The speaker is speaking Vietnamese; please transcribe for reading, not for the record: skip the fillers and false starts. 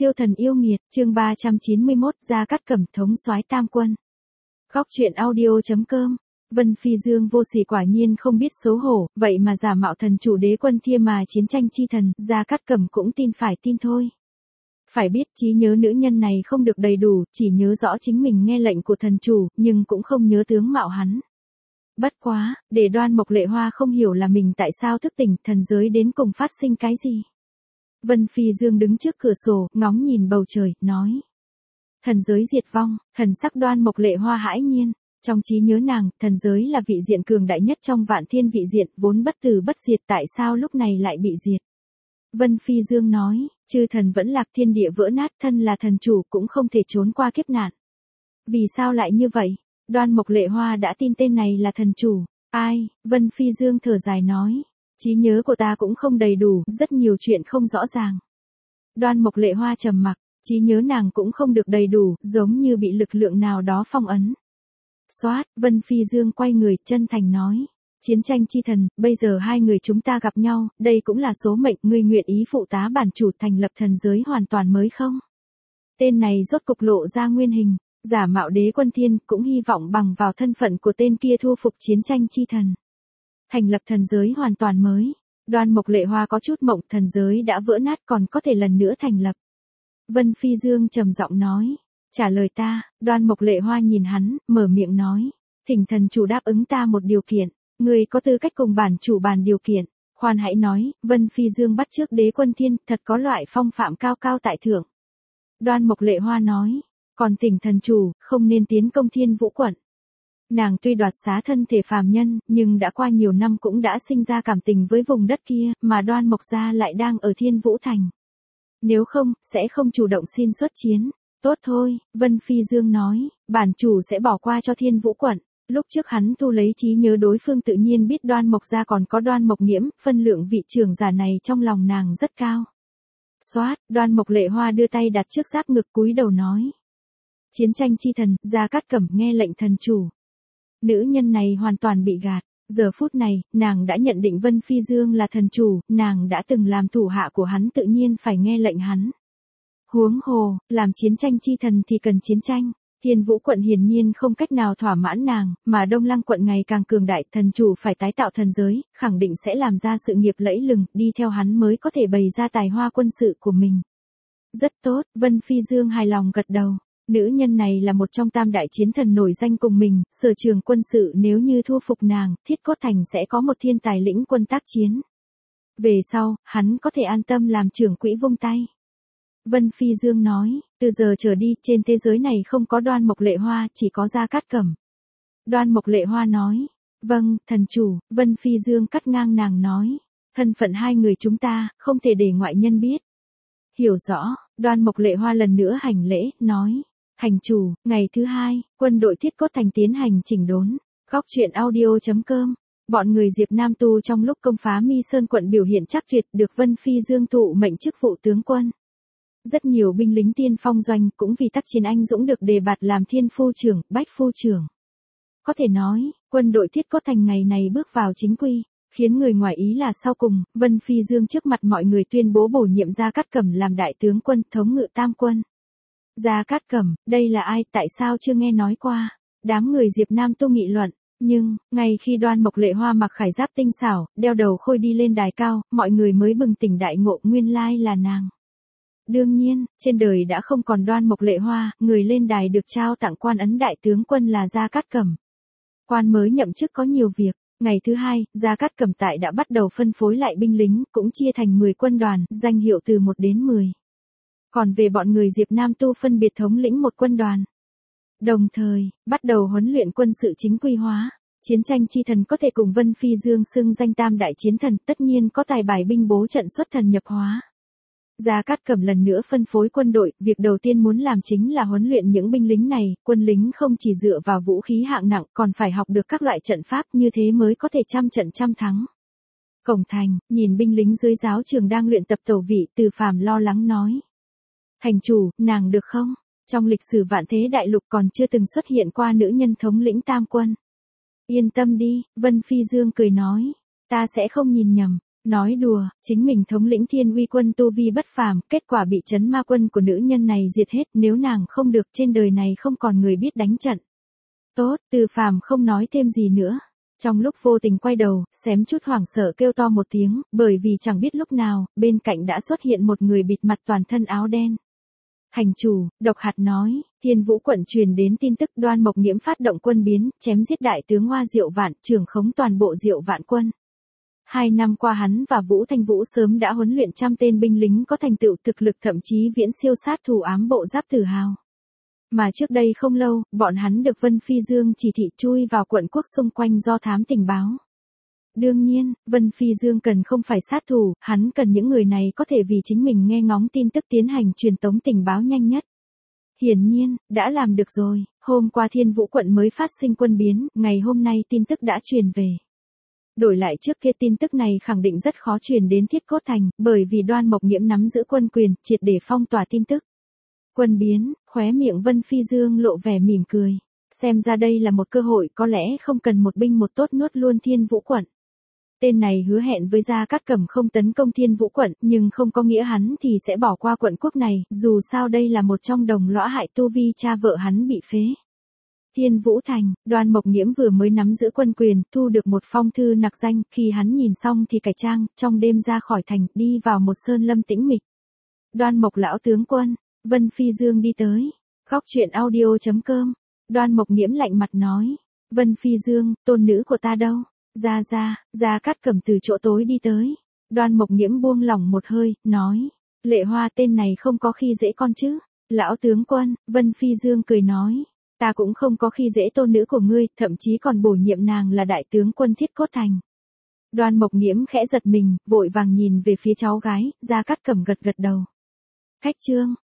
Siêu thần yêu nghiệt, chương 391, Gia Cát Cẩm thống soái tam quân. Góc truyện audio.com. Vân Phi Dương vô sỉ quả nhiên không biết xấu hổ, vậy mà giả mạo thần chủ đế quân Thia mà chiến tranh chi thần, Gia Cát Cẩm cũng tin phải tin thôi. Phải biết trí nhớ nữ nhân này không được đầy đủ, chỉ nhớ rõ chính mình nghe lệnh của thần chủ, nhưng cũng không nhớ tướng mạo hắn. Bất quá, để Đoan Mộc Lệ Hoa không hiểu là mình tại sao thức tỉnh, thần giới đến cùng phát sinh cái gì. Vân Phi Dương đứng trước cửa sổ, ngóng nhìn bầu trời, nói. Thần giới diệt vong, thần sắc Đoan Mộc Lệ Hoa hãi nhiên. Trong trí nhớ nàng, thần giới là vị diện cường đại nhất trong vạn thiên vị diện, vốn bất tử bất diệt, tại sao lúc này lại bị diệt. Vân Phi Dương nói, chư thần vẫn lạc, thiên địa vỡ nát, thân là thần chủ cũng không thể trốn qua kiếp nạn. Vì sao lại như vậy? Đoan Mộc Lệ Hoa đã tin tên này là thần chủ. Ai? Vân Phi Dương thở dài nói. Trí nhớ của ta cũng không đầy đủ, rất nhiều chuyện không rõ ràng. Đoan Mộc Lệ Hoa trầm mặc, trí nhớ nàng cũng không được đầy đủ, giống như bị lực lượng nào đó phong ấn. Xoát, Vân Phi Dương quay người, chân thành nói. Chiến tranh chi thần, bây giờ hai người chúng ta gặp nhau, đây cũng là số mệnh, ngươi nguyện ý phụ tá bản chủ thành lập thần giới hoàn toàn mới không? Tên này rốt cục lộ ra nguyên hình, giả mạo đế quân thiên, cũng hy vọng bằng vào thân phận của tên kia thu phục chiến tranh chi thần. Thành lập thần giới hoàn toàn mới. Đoan Mộc Lệ Hoa có chút mộng, thần giới đã vỡ nát còn có thể lần nữa thành lập. Vân Phi Dương trầm giọng nói. Trả lời ta. Đoan Mộc Lệ Hoa nhìn hắn, mở miệng nói. Thỉnh thần chủ đáp ứng ta một điều kiện. Người có tư cách cùng bản chủ bàn điều kiện. Khoan hãy nói. Vân Phi Dương bắt chước đế quân thiên, thật có loại phong phạm cao cao tại thượng. Đoan Mộc Lệ Hoa nói. Còn thỉnh thần chủ, không nên tiến công Thiên Vũ quận. Nàng tuy đoạt xá thân thể phàm nhân, nhưng đã qua nhiều năm cũng đã sinh ra cảm tình với vùng đất kia, mà Đoan Mộc gia lại đang ở Thiên Vũ thành. Nếu không, sẽ không chủ động xin xuất chiến. Tốt thôi, Vân Phi Dương nói, bản chủ sẽ bỏ qua cho Thiên Vũ quận. Lúc trước hắn thu lấy trí nhớ đối phương tự nhiên biết Đoan Mộc gia còn có Đoan Mộc Nghiễm, phân lượng vị trưởng giả này trong lòng nàng rất cao. Xoát, Đoan Mộc Lệ Hoa đưa tay đặt trước giáp ngực cúi đầu nói. Chiến tranh chi thần, Gia Cát Cẩm nghe lệnh thần chủ. Nữ nhân này hoàn toàn bị gạt, giờ phút này, nàng đã nhận định Vân Phi Dương là thần chủ, nàng đã từng làm thủ hạ của hắn tự nhiên phải nghe lệnh hắn. Huống hồ, làm chiến tranh chi thần thì cần chiến tranh, Thiên Vũ quận hiển nhiên không cách nào thỏa mãn nàng, mà Đông Lăng quận ngày càng cường đại, thần chủ phải tái tạo thần giới, khẳng định sẽ làm ra sự nghiệp lẫy lừng, đi theo hắn mới có thể bày ra tài hoa quân sự của mình. Rất tốt, Vân Phi Dương hài lòng gật đầu. Nữ nhân này là một trong tam đại chiến thần nổi danh cùng mình, sở trường quân sự nếu như thu phục nàng, Thiết Cốt Thành sẽ có một thiên tài lĩnh quân tác chiến. Về sau, hắn có thể an tâm làm trưởng quỹ vung tay. Vân Phi Dương nói, từ giờ trở đi, trên thế giới này không có Đoan Mộc Lệ Hoa, chỉ có Gia Cát Cẩm. Đoan Mộc Lệ Hoa nói, vâng, thần chủ. Vân Phi Dương cắt ngang nàng nói, thân phận hai người chúng ta, không thể để ngoại nhân biết. Hiểu rõ. Đoan Mộc Lệ Hoa lần nữa hành lễ, nói. Hành chủ, ngày thứ hai, quân đội Thiết Cốt Thành tiến hành chỉnh đốn. Góc truyện audio.com. Bọn người Diệp Nam Tu trong lúc công phá Mi Sơn quận biểu hiện chắc tuyệt, được Vân Phi Dương thụ mệnh chức vụ tướng quân. Rất nhiều binh lính tiên phong doanh cũng vì tác chiến anh dũng được đề bạt làm thiên phu trưởng, bách phu trưởng. Có thể nói, quân đội Thiết Cốt Thành ngày này bước vào chính quy. Khiến người ngoài ý là sau cùng, Vân Phi Dương trước mặt mọi người tuyên bố bổ nhiệm Gia Cát Cẩm làm đại tướng quân, thống ngự tam quân. Gia Cát Cẩm, đây là ai, tại sao chưa nghe nói qua? Đám người Diệp Nam Tu nghị luận, nhưng, ngay khi Đoan Mộc Lệ Hoa mặc khải giáp tinh xảo, đeo đầu khôi đi lên đài cao, mọi người mới bừng tỉnh đại ngộ, nguyên lai là nàng. Đương nhiên, trên đời đã không còn Đoan Mộc Lệ Hoa, người lên đài được trao tặng quan ấn đại tướng quân là Gia Cát Cẩm. Quan mới nhậm chức có nhiều việc. Ngày thứ hai, Gia Cát Cẩm tại đã bắt đầu phân phối lại binh lính, cũng chia thành 10 quân đoàn, danh hiệu từ 1 đến 10. Còn về bọn người Diệp Nam Tu phân biệt thống lĩnh một quân đoàn. Đồng thời, bắt đầu huấn luyện quân sự chính quy hóa. Chiến tranh chi thần có thể cùng Vân Phi Dương xưng danh tam đại chiến thần, tất nhiên có tài bài binh bố trận xuất thần nhập hóa. Gia Cát Cẩm lần nữa phân phối quân đội, việc đầu tiên muốn làm chính là huấn luyện những binh lính này, quân lính không chỉ dựa vào vũ khí hạng nặng, còn phải học được các loại trận pháp, như thế mới có thể trăm trận trăm thắng. Cổng thành, nhìn binh lính dưới giáo trường đang luyện tập tẩu vị, Từ Phàm lo lắng nói. Thành chủ, nàng được không? Trong lịch sử vạn thế đại lục còn chưa từng xuất hiện qua nữ nhân thống lĩnh tam quân. Yên tâm đi, Vân Phi Dương cười nói, ta sẽ không nhìn nhầm. Nói đùa, chính mình thống lĩnh Thiên Uy quân tu vi bất phàm, kết quả bị trấn ma quân của nữ nhân này diệt hết, nếu nàng không được trên đời này không còn người biết đánh trận. Tốt, Từ Phàm không nói thêm gì nữa. Trong lúc vô tình quay đầu, xém chút hoảng sợ kêu to một tiếng, bởi vì chẳng biết lúc nào, bên cạnh đã xuất hiện một người bịt mặt toàn thân áo đen. Thành chủ, Độc Hạt nói, Thiên Vũ quận truyền đến tin tức Đoan Mộc Nghiễm phát động quân biến, chém giết đại tướng Hoa Diệu Vạn, trưởng khống toàn bộ Diệu Vạn quân. 2 năm qua hắn và Vũ Thanh Vũ sớm đã huấn luyện trăm tên binh lính có thành tựu thực lực thậm chí viễn siêu sát thủ ám bộ Giáp Tử Hào. Mà trước đây không lâu, bọn hắn được Vân Phi Dương chỉ thị chui vào quận quốc xung quanh do thám tình báo. Đương nhiên, Vân Phi Dương cần không phải sát thủ, hắn cần những người này có thể vì chính mình nghe ngóng tin tức tiến hành truyền tống tình báo nhanh nhất. Hiển nhiên, đã làm được rồi, hôm qua Thiên Vũ quận mới phát sinh quân biến, ngày hôm nay tin tức đã truyền về. Đổi lại trước kia tin tức này khẳng định rất khó truyền đến Thiết Cốt Thành, bởi vì Đoan Mộc Nghiễm nắm giữ quân quyền, triệt để phong tỏa tin tức. Quân biến, khóe miệng Vân Phi Dương lộ vẻ mỉm cười. Xem ra đây là một cơ hội có lẽ không cần một binh một tốt nuốt luôn Thiên Vũ quận. Tên này hứa hẹn với Gia Cát Cẩm không tấn công Thiên Vũ quận, nhưng không có nghĩa hắn thì sẽ bỏ qua quận quốc này, dù sao đây là một trong đồng lõa hại tu vi cha vợ hắn bị phế. Thiên Vũ Thành, Đoan Mộc Nghiễm vừa mới nắm giữ quân quyền, thu được một phong thư nặc danh, khi hắn nhìn xong thì cải trang, trong đêm ra khỏi thành, đi vào một sơn lâm tĩnh mịch. Đoan Mộc lão tướng quân, Vân Phi Dương đi tới. Góc truyện audio.com. Đoan Mộc Nghiễm lạnh mặt nói. Vân Phi Dương, tôn nữ của ta đâu? Gia Cát Cẩm từ chỗ tối đi tới. Đoan Mộc Nghiễm buông lỏng một hơi, nói. Lệ Hoa tên này không có khi dễ con chứ? Lão tướng quân, Vân Phi Dương cười nói. Ta cũng không có khi dễ tôn nữ của ngươi, thậm chí còn bổ nhiệm nàng là đại tướng quân Thiết Cốt Thành. Đoan Mộc Nghiễm khẽ giật mình, vội vàng nhìn về phía cháu gái, Gia Cát Cẩm gật gật đầu. Khách trương,